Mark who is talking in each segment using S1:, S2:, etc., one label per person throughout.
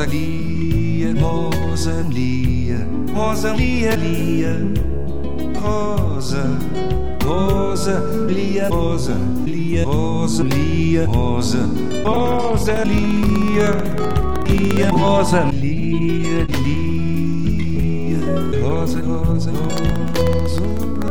S1: Rosalia, Rosalia, Rosalia, Lia, Rosa, Rosalia, Rosalia, Rosalia, Rosa, Rosalia, Lia, Rosalia, Lia, Rosa, Rosa, Rosa,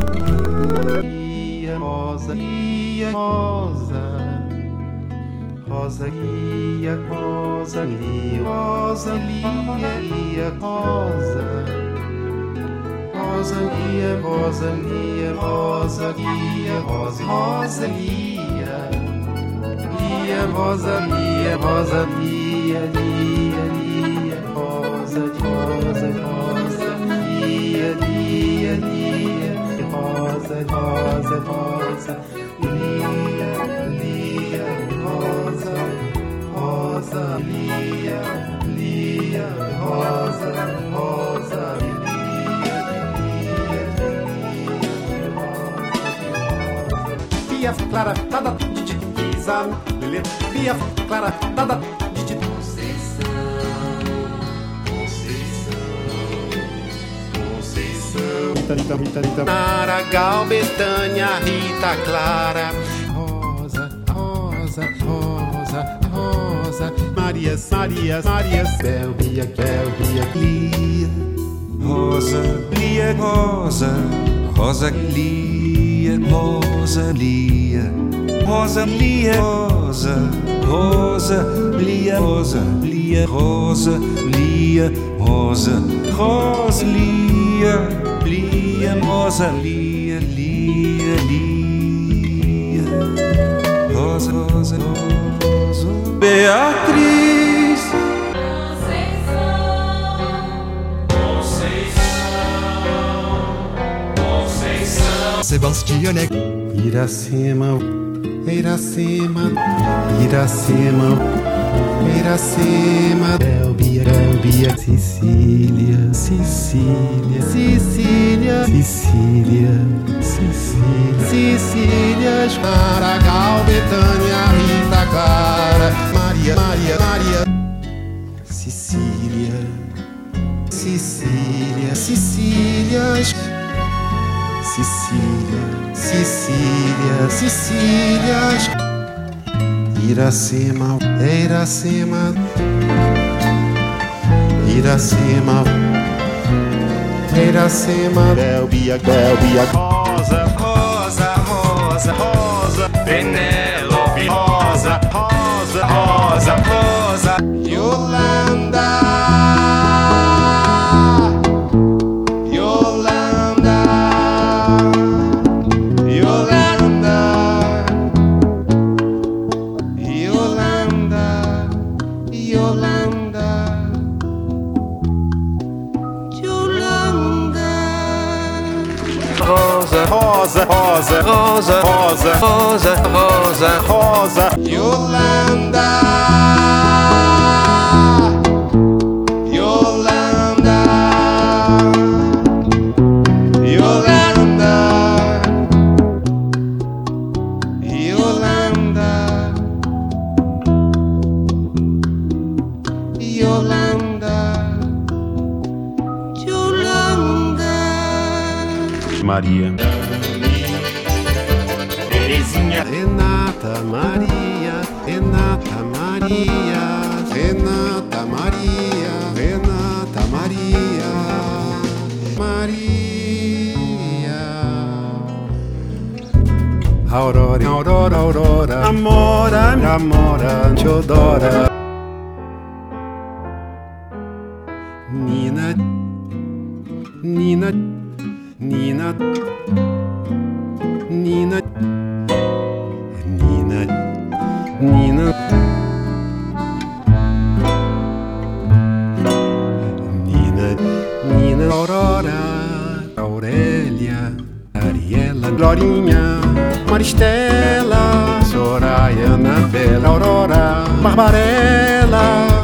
S2: Lia, Rosa, Lia, Rosa, Rosa, Lia, Rosa, Lia, Rosa, Lia, Lia, Rosa, Rosa, Lia, Rosa, Lia, Rosa, Lia, Rosa, Rosa, Lia, Lia, Rosa, Lia, Rosa, Lia, Lia, Lia, Rosa, Rosa, Rosa, Lia, Lia, Lia, Rosa, Rosa, Rosa, Lia, Lia, Rosa, Rosa, Lia, Lia, Rosa, Rosa, Pia Clara, tada, de Isa, Lelê, Pia Clara, tada, de Conceição, Maragall, Betânia, Rita Clara, Rosa, Rosa, Rosa, Rosa, Marias, Marias, Marias, Bélvia, Bélvia, Lia,
S1: Rosa, Lia, Rosa, Rosa, Lia, Rosa, Lia, Rosa, Lia, Rosa, Rosa, Lia, Rosa, Lia, Rosa, Lia, Rosa, Rosa, Lia, Lia, Rosa, Lia, Lia, Lia, Rosa, Rosa, Rosa,
S2: Beatriz,
S3: Sebastiane,
S2: Iracema, Iracema, Iracema, Iracema, Bélvia, Bélvia, Sicília, Sicília, Sicília, Sicília, Sicília, Sicílias, Maragall, Betânia, Rita Clara, Maria, Maria, Maria, Sicília, Sicília, Sicílias, Sicília, Sicília, Sicílias, Iracema, Iracema, Iracema, Iracema, Bélvia, Bélvia, Rosa, Rosa, Rosa, Rosa, Penélope, Rosa, Rosa, Rosa, Rosa, Yolanda. Rosa, Rosa, Rosa, Rosa, Rosa, Rosa, Rosa, Rosa, Yolanda, Yolanda, Yolanda, Yolanda, Yolanda, Yolanda, Maria, Terezinha, Renata Maria, Renata Maria, Renata Maria, Renata Maria, Maria, Aurora, Aurora, Aurora, Amora, Amora, Teodora, Nina, Nina, Nina, Nina, Nina, Nina, Nina, Nina, Aurora, Aurélia, Ariela, Glorinha, Maristela, Soraya, Anabela, Aurora, Barbarella,